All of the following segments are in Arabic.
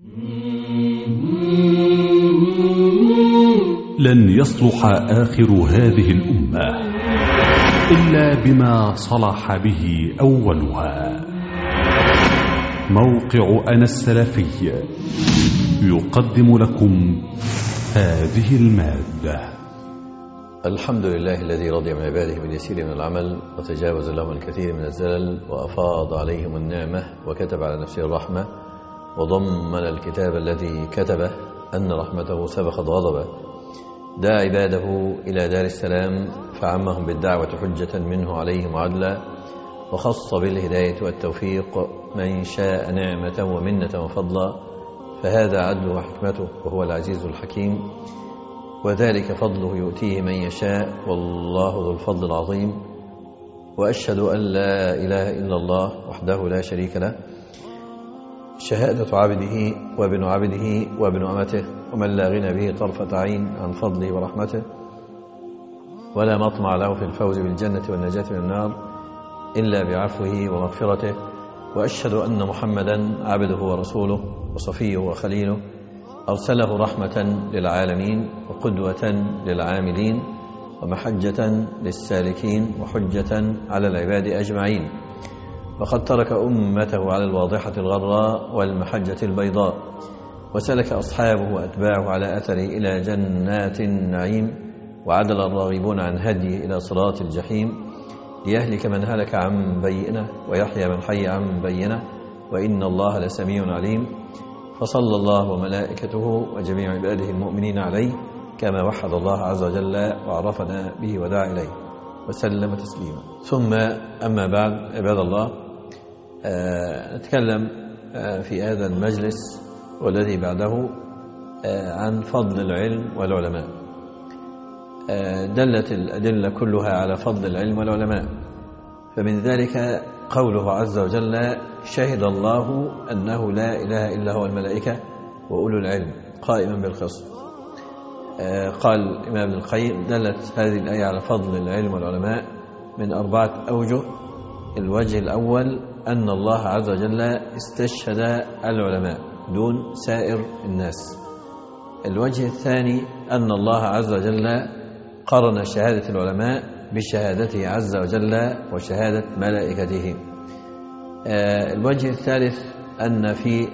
لن يصلح آخر هذه الأمة إلا بما صلح به أولها. موقع أنا السلفي يقدم لكم هذه المادة. الحمد لله الذي رضي من عباده باليسير من العمل وتجاوز لهم الكثير من الزلل وأفاض عليهم النعمة وكتب على نفسه الرحمة وضمن الكتاب الذي كتبه أن رحمته سبقت غضبه. دعا عباده إلى دار السلام فعمهم بالدعوة حجة منه عليهم عدلا، وخص بالهداية والتوفيق من شاء نعمة ومنة وفضلا، فهذا عدله وحكمته وهو العزيز الحكيم، وذلك فضله يؤتيه من يشاء والله ذو الفضل العظيم. وأشهد أن لا إله إلا الله وحده لا شريك له، شهادة عبده وابن عبده وابن أمته، ومن لا غنى به طرفة عين عن فضله ورحمته، ولا مطمع له في الفوز بالجنة والنجاة من النار إلا بعفوه ومغفرته. وأشهد أن محمدا عبده ورسوله وصفيه وخليله، أرسله رحمة للعالمين وقدوة للعاملين ومحجة للسالكين وحجة على العباد أجمعين. وقد ترك أمته على الواضحة الغراء والمحجة البيضاء، وسلك أصحابه وأتباعه على أثره إلى جنات النعيم، وعدل الراغبون عن هديه إلى صراط الجحيم، ليهلك من هلك عن بينه ويحيى من حي عن بينه، وإن الله لسميع عليم. فصلى الله وملائكته وجميع عباده المؤمنين عليه كما وحد الله عز وجل وعرفنا به ودعا إليه وسلم تسليما. ثم أما بعد، عباد الله، نتكلم في هذا المجلس والذي بعده عن فضل العلم والعلماء. دلت الأدلة كلها على فضل العلم والعلماء، فمن ذلك قوله عز وجل: شهد الله أنه لا إله إلا هو الملائكة وأولو العلم قائما بالقسط. قال الإمام ابن القيم: دلت هذه الآية على فضل العلم والعلماء من 4 أوجه. الوجه الأول أن الله عز وجل استشهد العلماء دون سائر الناس. الوجه الثاني أن الله عز وجل قرن شهادة العلماء بشهادته عز وجل وشهادة ملائكته. الوجه الثالث أن في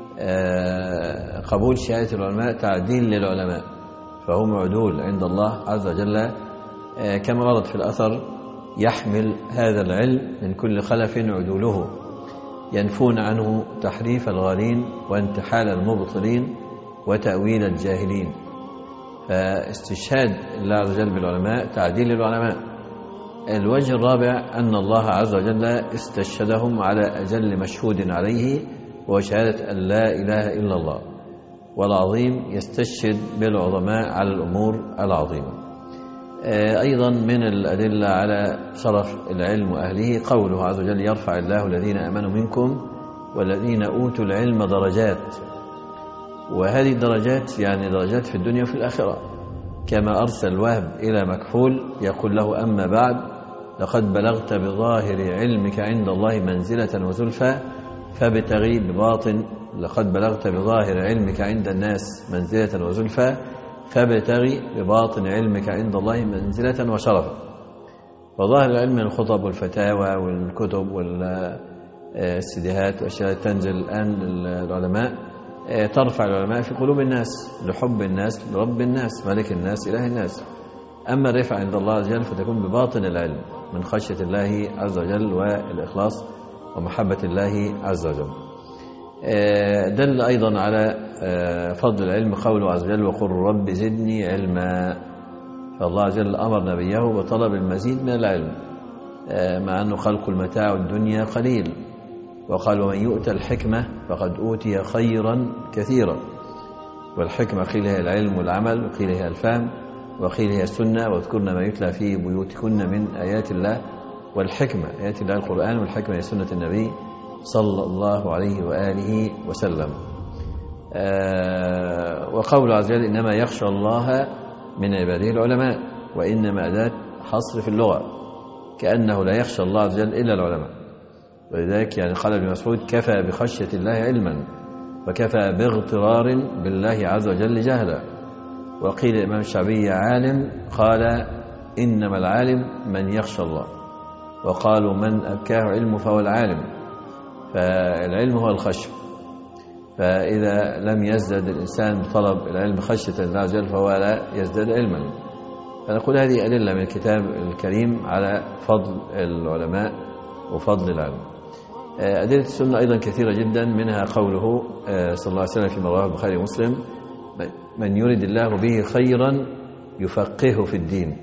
قبول شهادة العلماء تعديل للعلماء، فهم عدول عند الله عز وجل، كما ورد في الأثر: يحمل هذا العلم من كل خلف عدوله، ينفون عنه تحريف الغالين وانتحال المبطلين وتأويل الجاهلين. فاستشهاد الله عز وجل بالعلماء تعديل للعلماء. الوجه الرابع أن الله عز وجل استشهدهم على أجل مشهود عليه، وهو شهادة أن لا إله إلا الله، والعظيم يستشهد بالعظماء على الأمور العظيمة. أيضا من الأدلة على شرف العلم وأهله قوله عز وجل: يرفع الله الذين آمنوا منكم والذين أوتوا العلم درجات. وهذه الدرجات يعني درجات في الدنيا وفي الآخرة، كما أرسل الوهب إلى مكحول يقول له: أما بعد لقد بلغت بظاهر علمك عند الله منزلة وزلفى فابتغي بباطن. لقد بلغت بظاهر علمك عند الناس منزلة وزلفى فابتغي بباطن علمك عند الله منزلة وشرفا. وظاهر العلم من الخطب والفتاوى والكتب والسيديهات والأشياء تنزل الآن للعلماء، ترفع العلماء في قلوب الناس لحب الناس لرب الناس ملك الناس إله الناس. أما الرفع عند الله عز وجل فتكون بباطن العلم من خشية الله عز وجل والإخلاص ومحبة الله عز وجل. دل أيضا على فضل العلم قوله عز وجل: وقل رب زدني علما. فالله عز وجل أمر نبيه بطلب المزيد من العلم، مع أنه خلق المتاع الدنيا قليل، وقال: ومن يؤتى الحكمة فقد أوتي خيرا كثيرا. والحكمة قيل هي العلم والعمل، وقيل هي الفهم، وقيل هي السنة، واذكرن ما يتلى في بيوتكن من آيات الله. والحكمة آيات الله القرآن، والحكمة هي سنة النبي صلى الله عليه وآله وسلم. وقول عز وجل: إنما يخشى الله من عباده العلماء، وإنما أداة حصر في اللغة، كأنه لا يخشى الله عز وجل إلا العلماء. ولذلك يعني قال ابن مسعود: كفى بخشية الله علما. وكفى باغترار بالله عز وجل جهلا. وقيل الإمام الشعبي عالم، قال إنما العالم من يخشى الله، وقالوا من أبكاه علمه فهو العالم، فالعلم هو الخشية. فإذا لم يزدد الإنسان بطلب العلم خشية الله عز وجل فهو لا يزداد علما. فنقول هذه أدلة من الكتاب الكريم على فضل العلماء وفضل العلم. أدلة السنة أيضا كثيرة جدا، منها قوله صلى الله عليه وسلم فيما رواه البخاري ومسلم: من يرد الله به خيرا يفقهه في الدين.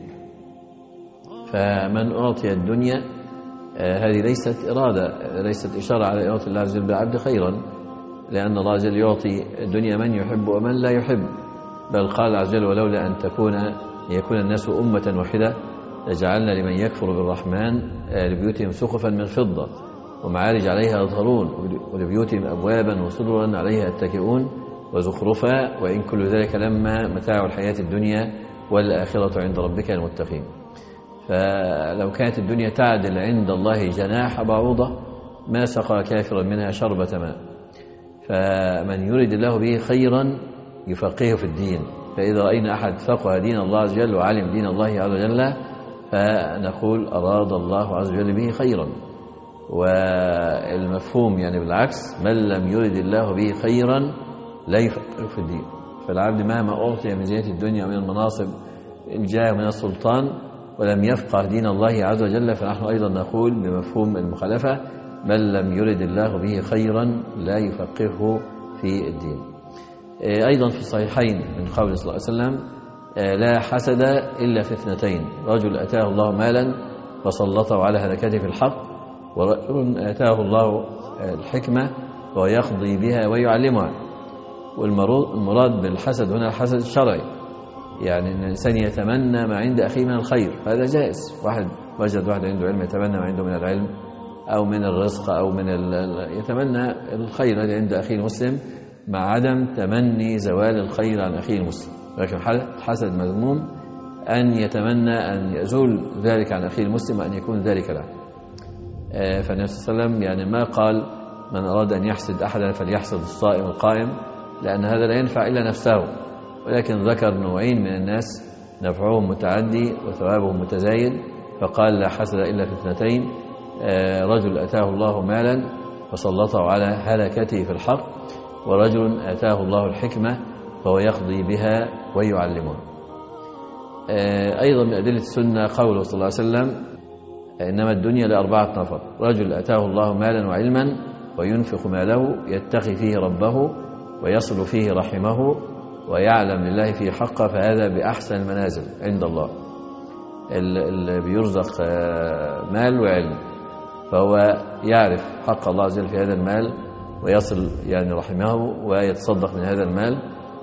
فمن أعطي الدنيا هذه ليست إرادة، ليست إشارة على إرادة الله عز وجل بالعبد خيرا، لأن الله عز وجل يعطي الدنيا من يحب ومن لا يحب، بل قال عز وجل: ولولا أن يكون الناس أمة واحدة لجعلنا لمن يكفر بالرحمن لبيوتهم سقفا من فضة ومعارج عليها يظهرون ولبيوتهم أبوابا وسررا عليها يتكئون وزخرفا وإن كل ذلك لما متاع الحياة الدنيا والآخرة عند ربك المتقين. فلو كانت الدنيا تعدل عند الله جناح بعوضة ما سقى كافرا منها شربة ماء. فمن يريد الله به خيرا يفقهه في الدين. فإذا رأينا أحد فقه دين الله عز وجل وعلم دين الله عز وجل فنقول أراد الله عز وجل به خيرا. والمفهوم يعني بالعكس: من لم يرد الله به خيرا لا يفقهه في الدين. فالعبد مهما أعطي من زينة الدنيا ومن المناصب الجاه من السلطان ولم يفقه دين الله عز وجل فنحن أيضا نقول بمفهوم المخالفة: من لم يرد الله به خيرا لا يفقهه في الدين. أيضا في الصحيحين من قول صلى الله عليه وسلم: لا حسد إلا في اثنتين: رجل أتاه الله مالا فسلطه على هلكته في الحق، ورجل آتاه الله الحكمة ويقضي بها ويعلمها. والمراد بالحسد هنا الحسد الشرعي، يعني أن الإنسان يتمنى ما عند أخيه من الخير، هذا جائز. واحد وجد واحد عنده علم يتمنى ما عنده من العلم أو من الرزق أو من يتمنى الخير الذي عند أخيه المسلم مع عدم تمني زوال الخير عن أخيه المسلم. لكن الحسد مذموم أن يتمنى أن يزول ذلك عن أخيه المسلم وأن يكون ذلك له. فالنبي صلى الله عليه وسلم يعني ما قال من أراد أن يحسد أحدا فليحسد الصائم القائم، لأن هذا لا ينفع إلا نفسه، ولكن ذكر نوعين من الناس نفعهم متعدي وثوابهم متزايد، فقال: لا حسد إلا في اثنتين: رجل أتاه الله مالا فسلطه على هلكته في الحق، ورجل آتاه الله الحكمة فهو يقضي بها ويعلمها. أيضا من أدلة السنة قوله صلى الله عليه وسلم: إنما الدنيا لأربعة نفر: رجل أتاه الله مالا وعلما وينفق ماله يتقي فيه ربه ويصل فيه رحمه ويعلم لله فيه حقه فهذا بأحسن المنازل عند الله. اللي بيرزق مال وعلم فهو يعرف حق الله عز وجل في هذا المال ويصل يعني رحمه ويتصدق من هذا المال.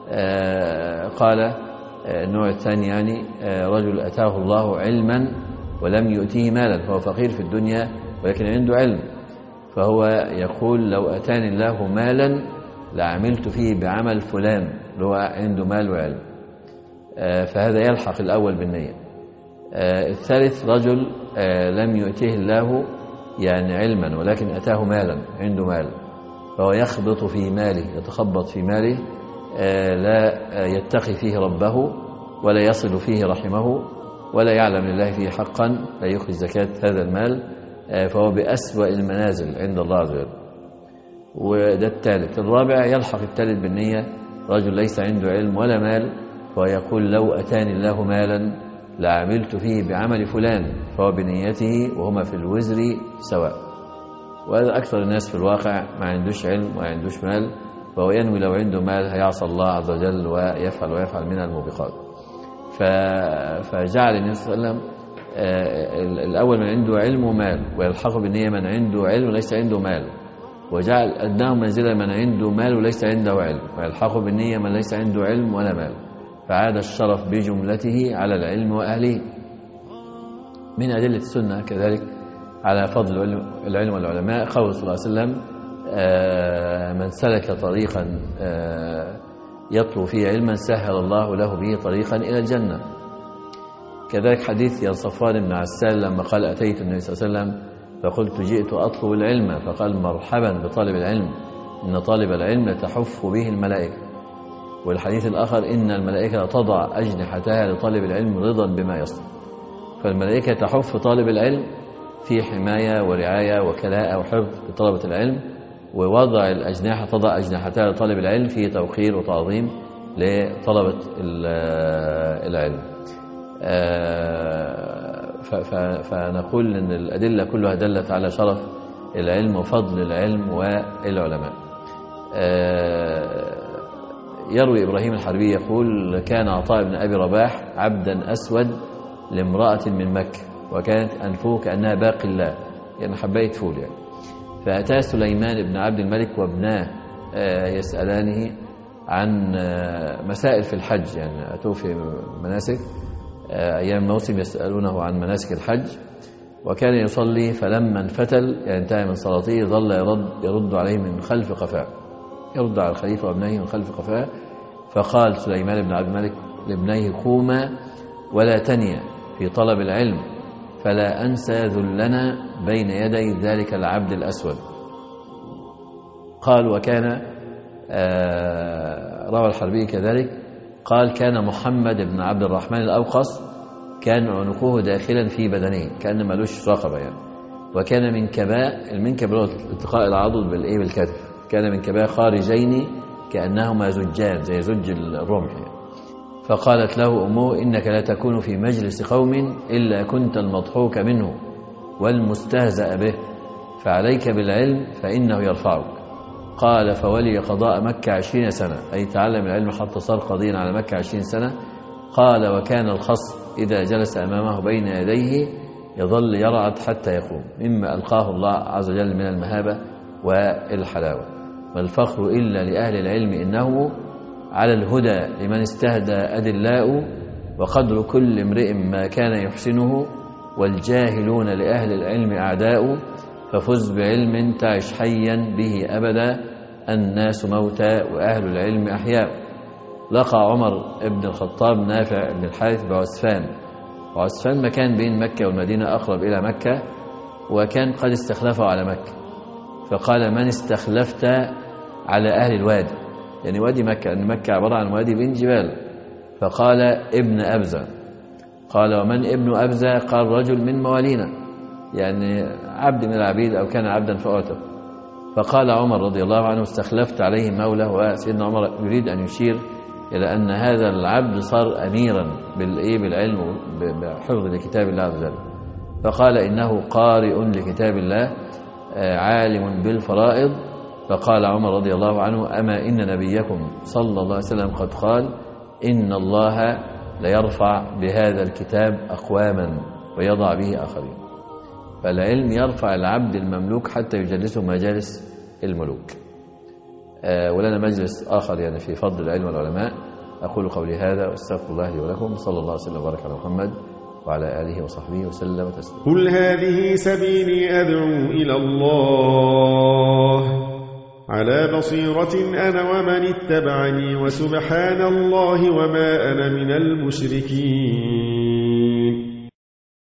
قال النوع الثاني يعني رجل أتاه الله علما ولم يؤتيه مالا، فهو فقير في الدنيا ولكن عنده علم، فهو يقول: لو أتاني الله مالا لعملت فيه بعمل فلان، اللي هو عنده مال وعلم. فهذا يلحق الأول بالنية. الثالث رجل لم يؤتيه الله يعني علما ولكن أتاه مالا، عنده مال، فهو يخبط في ماله، يتخبط في ماله، لا يتقي فيه ربه ولا يصل فيه رحمه ولا يعلم لله فيه حقا، لا يخرج زكاة هذا المال، فهو بأسوأ المنازل عند الله عز وجل. وده الثالث. الرابع يلحق الثالث بالنية: رجل ليس عنده علم ولا مال ويقول: لو أتاني الله مالا لعملت فيه بعمل فلان، فهو بنيته وهما في الوزر سواء. وهذا أكثر الناس في الواقع ما عندوش علم وما عندوش مال، فهو ينوي لو عنده مال هيعصى الله عز وجل ويفعل من الموبقات. فجعل النبي صلى الله عليه وسلم الأول من عنده علم ومال، ويلحق بالنية من عنده علم وليس عنده مال، وجعل أدناه منزلة من عنده مال وليس عنده علم، ويلحق بالنية من ليس عنده علم ولا مال، فعاد الشرف بجملته على العلم وأهله. من أدلة السنة كذلك على فضل العلم والعلماء قول صلى الله عليه وسلم: من سلك طريقا يطلب فيه علما سهل الله له به طريقا إلى الجنة. كذلك حديث يا صفوان بن عسال لما قال: أتيت النبي صلى الله عليه وسلم فقلت: جئت أطلب العلم، فقال: مرحبا بطالب العلم، إن طالب العلم تحف به الملائكة. والحديث الآخر إن الملائكة تضع أجنحتها لطالب العلم رضا بما يصنع. فالملائكة تحف طالب العلم في حماية ورعاية وكلاء وحفظ لطلبة العلم، ووضع الأجنحة تضع أجنحتها لطالب العلم في توقير وتعظيم لطلبة العلم. فنقول أن الأدلة كلها دلت على شرف العلم وفضل العلم والعلماء. يروي إبراهيم الحربي يقول كان عطاء بن أبي رباح عبدا أسود لامرأة من مكة، وكانت أنفه كأنها باقي الله، يعني حباية فول يعني. فأتى سليمان بن عبد الملك وابناه يسألانه عن مسائل في الحج، يعني أتوا في مناسك أيام الموسم يسألونه عن مناسك الحج. وكان يصلي فلما انفتل يعني انتهى من صلاته ظل يرد عليه من خلف قفاه، يرد على الخليفة وابنيه من خلف قفاه. فقال سليمان بن عبد الملك لابنيه قوما ولا تنيا في طلب العلم، فلا أنسى ذلنا بين يدي ذلك العبد الأسود. قال وكان روى الحربي كذلك قال كان محمد بن عبد الرحمن الأوقص كان عنقه داخلا في بدنه كأن ملوش رقبة يعني. وكان من كباء، المنكب هو التقاء العضد بالكتف، كان من كباء خارجين كأنهما زجان زي زج الرمح يعني. فقالت له أمه إنك لا تكون في مجلس قوم إلا كنت المضحوك منه والمستهزأ به، فعليك بالعلم فإنه يرفعك. قال فولي قضاء مكة 20 سنة، أي تعلم العلم حتى صار قاضيا على مكة 20 سنة. قال وكان الخصم إذا جلس أمامه بين يديه يظل يرعد حتى يقوم، مما ألقاه الله عز وجل من المهابة والحلاوة. والفخر إلا لأهل العلم إنه على الهدى لمن استهدى أدلاء، وقدر كل امرئ ما كان يحسنه، والجاهلون لأهل العلم أعداء. ففز بعلم تعش حيا به أبدا، الناس موتى وأهل العلم أحياء. لقى عمر بن الخطاب نافع بن الحارث بعسفان، وعسفان مكان بين مكة والمدينة أقرب إلى مكة، وكان قد استخلفه على مكة. فقال من استخلفت على أهل الوادي، يعني وادي مكة، أن مكة عبارة عن وادي بين جبال. فقال ابن أبزة. قال ومن ابن أبزة؟ قال رجل من موالينا، يعني عبد من العبيد أو كان عبدا فأعتق. فقال عمر رضي الله عنه استخلفت عليه مولى، وسيدنا عمر يريد أن يشير إلى أن هذا العبد صار أميرا بالعلم وبحفظ لكتاب الله عز وجل. فقال إنه قارئ لكتاب الله عالم بالفرائض. فقال عمر رضي الله عنه أما إن نبيكم صلى الله عليه وسلم قد قال إن الله ليرفع بهذا الكتاب أقواما ويضع به آخرين. فالعلم يرفع العبد المملوك حتى يجلسه مجالس الملوك. ولنا مجلس آخر يعني في فضل العلم والعلماء. أقول قولي هذا واستغفر الله لي ولكم، صلى الله وسلم وبارك على محمد وعلى آله وصحبه وسلم تسليما. قل هذه سبيلي أدعو إلى الله على بصيرة أنا ومن اتبعني، وسبحان الله وما أنا من المشركين.